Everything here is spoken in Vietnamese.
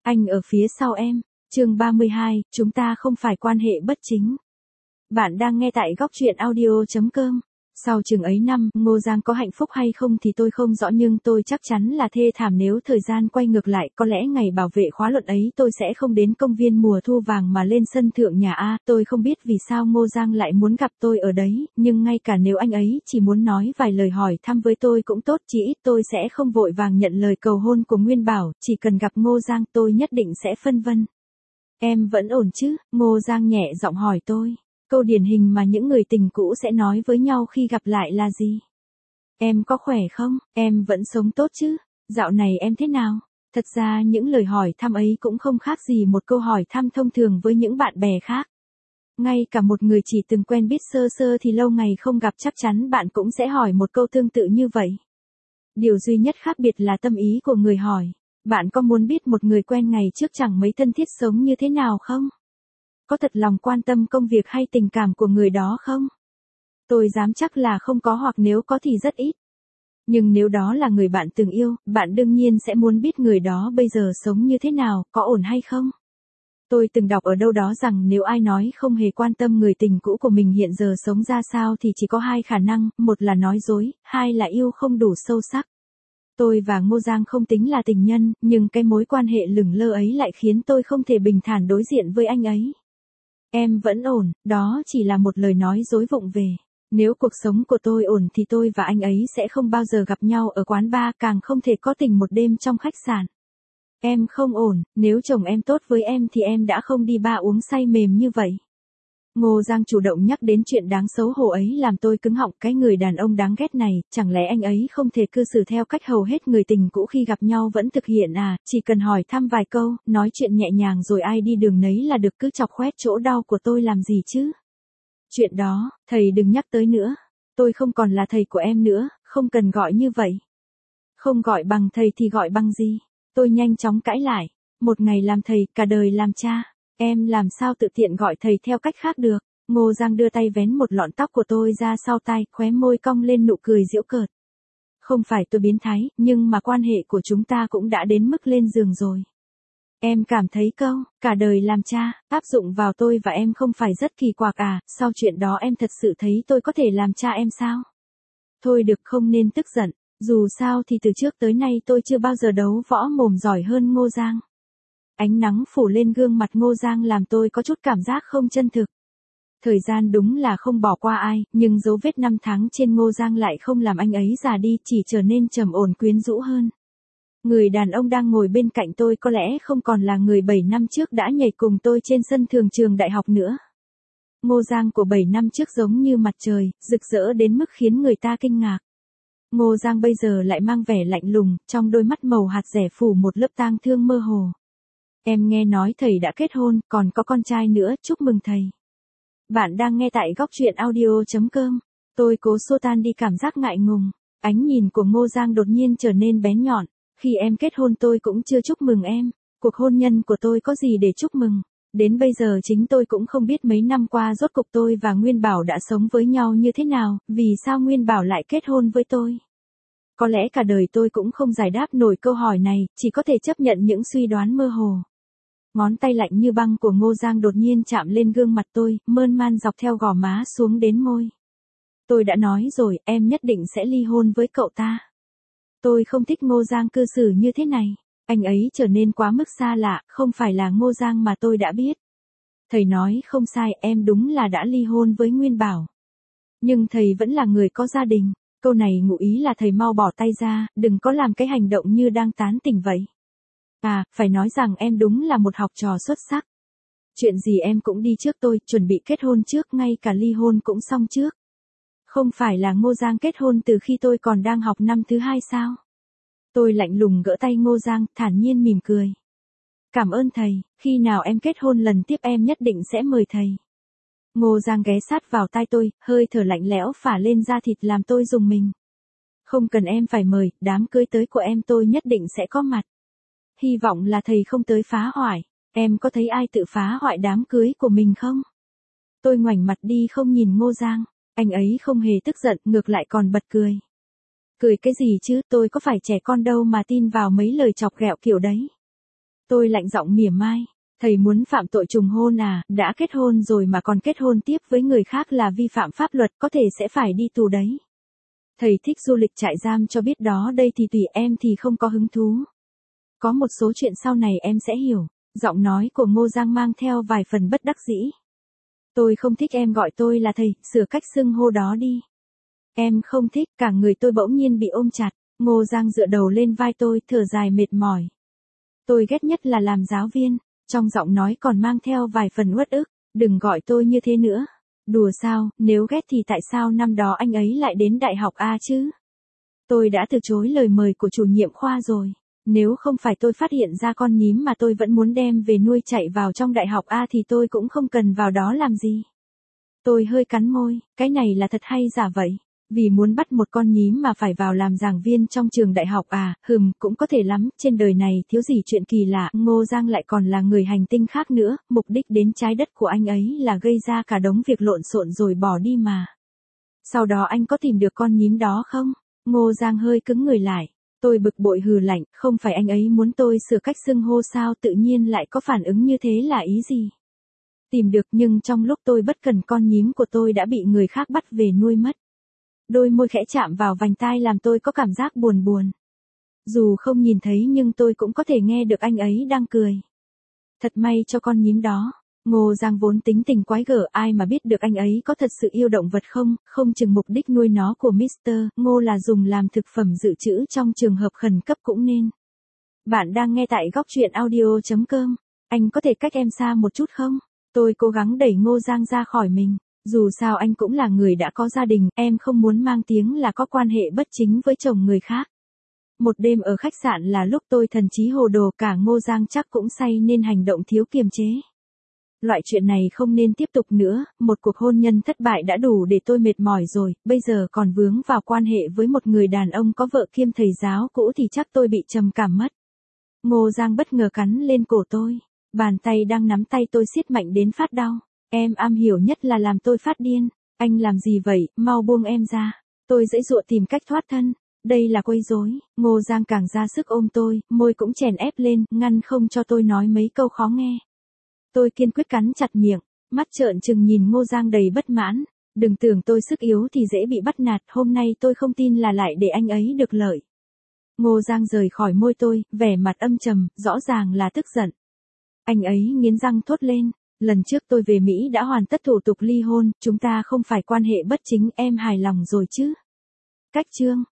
Anh ở phía sau em. Chương 32, chúng ta không phải quan hệ bất chính. Bạn đang nghe tại góc truyện audio.com. Sau chừng ấy năm, Ngô Giang có hạnh phúc hay không thì tôi không rõ, nhưng tôi chắc chắn là thê thảm. Nếu thời gian quay ngược lại, có lẽ ngày bảo vệ khóa luận ấy tôi sẽ không đến công viên mùa thu vàng mà lên sân thượng nhà A. Tôi không biết vì sao Ngô Giang lại muốn gặp tôi ở đấy, nhưng ngay cả nếu anh ấy chỉ muốn nói vài lời hỏi thăm với tôi cũng tốt, chỉ ít tôi sẽ không vội vàng nhận lời cầu hôn của Nguyên Bảo. Chỉ cần gặp Ngô Giang tôi nhất định sẽ phân vân. Em vẫn ổn chứ? Ngô Giang nhẹ giọng hỏi tôi. Câu điển hình mà những người tình cũ sẽ nói với nhau khi gặp lại là gì? Em có khỏe không? Em vẫn sống tốt chứ? Dạo này em thế nào? Thật ra những lời hỏi thăm ấy cũng không khác gì một câu hỏi thăm thông thường với những bạn bè khác. Ngay cả một người chỉ từng quen biết sơ sơ thì lâu ngày không gặp chắc chắn bạn cũng sẽ hỏi một câu tương tự như vậy. Điều duy nhất khác biệt là tâm ý của người hỏi. Bạn có muốn biết một người quen ngày trước chẳng mấy thân thiết sống như thế nào không? Có thật lòng quan tâm công việc hay tình cảm của người đó không? Tôi dám chắc là không có, hoặc nếu có thì rất ít. Nhưng nếu đó là người bạn từng yêu, bạn đương nhiên sẽ muốn biết người đó bây giờ sống như thế nào, có ổn hay không? Tôi từng đọc ở đâu đó rằng nếu ai nói không hề quan tâm người tình cũ của mình hiện giờ sống ra sao thì chỉ có hai khả năng, một là nói dối, hai là yêu không đủ sâu sắc. Tôi và Ngô Giang không tính là tình nhân, nhưng cái mối quan hệ lửng lơ ấy lại khiến tôi không thể bình thản đối diện với anh ấy. Em vẫn ổn, đó chỉ là một lời nói dối vụng về. Nếu cuộc sống của tôi ổn thì tôi và anh ấy sẽ không bao giờ gặp nhau ở quán bar, càng không thể có tình một đêm trong khách sạn. Em không ổn, nếu chồng em tốt với em thì em đã không đi bar uống say mềm như vậy. Ngô Giang chủ động nhắc đến chuyện đáng xấu hổ ấy làm tôi cứng họng. Cái người đàn ông đáng ghét này, chẳng lẽ anh ấy không thể cư xử theo cách hầu hết người tình cũ khi gặp nhau vẫn thực hiện à? Chỉ cần hỏi thăm vài câu, nói chuyện nhẹ nhàng rồi ai đi đường nấy là được, cứ chọc khoét chỗ đau của tôi làm gì chứ? Chuyện đó, thầy đừng nhắc tới nữa. Tôi không còn là thầy của em nữa, không cần gọi như vậy. Không gọi bằng thầy thì gọi bằng gì? Tôi nhanh chóng cãi lại. Một ngày làm thầy, cả đời làm cha. Em làm sao tự tiện gọi thầy theo cách khác được? Ngô Giang đưa tay vén một lọn tóc của tôi ra sau tai, khóe môi cong lên nụ cười giễu cợt. Không phải tôi biến thái, nhưng mà quan hệ của chúng ta cũng đã đến mức lên giường rồi. Em cảm thấy câu, cả đời làm cha, áp dụng vào tôi và em không phải rất kỳ quặc à? Sau chuyện đó em thật sự thấy tôi có thể làm cha em sao? Thôi được, không nên tức giận. Dù sao thì từ trước tới nay tôi chưa bao giờ đấu võ mồm giỏi hơn Ngô Giang. Ánh nắng phủ lên gương mặt Ngô Giang làm tôi có chút cảm giác không chân thực. Thời gian đúng là không bỏ qua ai, nhưng dấu vết năm tháng trên Ngô Giang lại không làm anh ấy già đi, chỉ trở nên trầm ổn quyến rũ hơn. Người đàn ông đang ngồi bên cạnh tôi có lẽ không còn là người 7 năm trước đã nhảy cùng tôi trên sân thượng trường đại học nữa. Ngô Giang của 7 năm trước giống như mặt trời, rực rỡ đến mức khiến người ta kinh ngạc. Ngô Giang bây giờ lại mang vẻ lạnh lùng, trong đôi mắt màu hạt dẻ phủ một lớp tang thương mơ hồ. Em nghe nói thầy đã kết hôn, còn có con trai nữa, chúc mừng thầy. Bạn đang nghe tại góc truyện audio.com. Tôi cố xua tan đi cảm giác ngại ngùng. Ánh nhìn của Ngô Giang đột nhiên trở nên bén nhọn. Khi em kết hôn tôi cũng chưa chúc mừng em. Cuộc hôn nhân của tôi có gì để chúc mừng. Đến bây giờ chính tôi cũng không biết mấy năm qua rốt cục tôi và Nguyên Bảo đã sống với nhau như thế nào, vì sao Nguyên Bảo lại kết hôn với tôi. Có lẽ cả đời tôi cũng không giải đáp nổi câu hỏi này, chỉ có thể chấp nhận những suy đoán mơ hồ. Ngón tay lạnh như băng của Ngô Giang đột nhiên chạm lên gương mặt tôi, mơn man dọc theo gò má xuống đến môi. Tôi đã nói rồi, em nhất định sẽ ly hôn với cậu ta. Tôi không thích Ngô Giang cư xử như thế này. Anh ấy trở nên quá mức xa lạ, không phải là Ngô Giang mà tôi đã biết. Thầy nói không sai, em đúng là đã ly hôn với Nguyên Bảo. Nhưng thầy vẫn là người có gia đình. Câu này ngụ ý là thầy mau bỏ tay ra, đừng có làm cái hành động như đang tán tỉnh vậy. À, phải nói rằng em đúng là một học trò xuất sắc. Chuyện gì em cũng đi trước tôi, chuẩn bị kết hôn trước, ngay cả ly hôn cũng xong trước. Không phải là Ngô Giang kết hôn từ khi tôi còn đang học năm thứ 2 sao? Tôi lạnh lùng gỡ tay Ngô Giang, thản nhiên mỉm cười. Cảm ơn thầy, khi nào em kết hôn lần tiếp em nhất định sẽ mời thầy. Ngô Giang ghé sát vào tai tôi, hơi thở lạnh lẽo phả lên da thịt làm tôi rùng mình. Không cần em phải mời, đám cưới tới của em tôi nhất định sẽ có mặt. Hy vọng là thầy không tới phá hoại. Em có thấy ai tự phá hoại đám cưới của mình không? Tôi ngoảnh mặt đi không nhìn Ngô Giang. Anh ấy không hề tức giận, ngược lại còn bật cười. Cười cái gì chứ, tôi có phải trẻ con đâu mà tin vào mấy lời chọc ghẹo kiểu đấy. Tôi lạnh giọng mỉa mai. Thầy muốn phạm tội trùng hôn à, đã kết hôn rồi mà còn kết hôn tiếp với người khác là vi phạm pháp luật, có thể sẽ phải đi tù đấy. Thầy thích du lịch trại giam cho biết đó, đây thì tùy em, thì không có hứng thú. Có một số chuyện sau này em sẽ hiểu. Giọng nói của Ngô Giang mang theo vài phần bất đắc dĩ. Tôi không thích em gọi tôi là thầy, sửa cách xưng hô đó đi. Em không thích, cả người tôi bỗng nhiên bị ôm chặt. Ngô Giang dựa đầu lên vai tôi, thở dài mệt mỏi. Tôi ghét nhất là làm giáo viên. Trong giọng nói còn mang theo vài phần uất ức. Đừng gọi tôi như thế nữa. Đùa sao, nếu ghét thì tại sao năm đó anh ấy lại đến đại học A chứ? Tôi đã từ chối lời mời của chủ nhiệm khoa rồi. Nếu không phải tôi phát hiện ra con nhím mà tôi vẫn muốn đem về nuôi chạy vào trong đại học A thì tôi cũng không cần vào đó làm gì. Tôi hơi cắn môi, cái này là thật hay giả vậy? Vì muốn bắt một con nhím mà phải vào làm giảng viên trong trường đại học à, cũng có thể lắm, trên đời này thiếu gì chuyện kỳ lạ, Ngô Giang lại còn là người hành tinh khác nữa, mục đích đến trái đất của anh ấy là gây ra cả đống việc lộn xộn rồi bỏ đi mà. Sau đó anh có tìm được con nhím đó không? Ngô Giang hơi cứng người lại. Tôi bực bội hừ lạnh, không phải anh ấy muốn tôi sửa cách xưng hô sao, tự nhiên lại có phản ứng như thế là ý gì? Tìm được, nhưng trong lúc tôi bất cần con nhím của tôi đã bị người khác bắt về nuôi mất. Đôi môi khẽ chạm vào vành tai làm tôi có cảm giác buồn buồn. Dù không nhìn thấy nhưng tôi cũng có thể nghe được anh ấy đang cười. Thật may cho con nhím đó. Ngô Giang vốn tính tình quái gở, ai mà biết được anh ấy có thật sự yêu động vật không chừng mục đích nuôi nó của Mr. Ngô là dùng làm thực phẩm dự trữ trong trường hợp khẩn cấp cũng nên. Bạn đang nghe tại góc truyện audio.com. Anh có thể cách em xa một chút không? Tôi cố gắng đẩy Ngô Giang ra khỏi mình. Dù sao anh cũng là người đã có gia đình, em không muốn mang tiếng là có quan hệ bất chính với chồng người khác. Một đêm ở khách sạn là lúc tôi thần trí hồ đồ, cả Ngô Giang chắc cũng say nên hành động thiếu kiềm chế. Loại chuyện này không nên tiếp tục nữa, một cuộc hôn nhân thất bại đã đủ để tôi mệt mỏi rồi, bây giờ còn vướng vào quan hệ với một người đàn ông có vợ kiêm thầy giáo cũ thì chắc tôi bị trầm cảm mất. Ngô Giang bất ngờ cắn lên cổ tôi, bàn tay đang nắm tay tôi siết mạnh đến phát đau. Em am hiểu nhất là làm tôi phát điên. Anh làm gì vậy, mau buông em ra. Tôi giãy giụa tìm cách thoát thân. Đây là quấy rối. Ngô Giang càng ra sức ôm tôi, môi cũng chèn ép lên, ngăn không cho tôi nói mấy câu khó nghe. Tôi kiên quyết cắn chặt miệng, mắt trợn trừng nhìn Ngô Giang đầy bất mãn. Đừng tưởng tôi sức yếu thì dễ bị bắt nạt, hôm nay tôi không tin là lại để anh ấy được lợi. Ngô Giang rời khỏi môi tôi, vẻ mặt âm trầm, rõ ràng là tức giận. Anh ấy nghiến răng thốt lên. Lần trước tôi về Mỹ đã hoàn tất thủ tục ly hôn, chúng ta không phải quan hệ bất chính, em hài lòng rồi chứ? Cách chương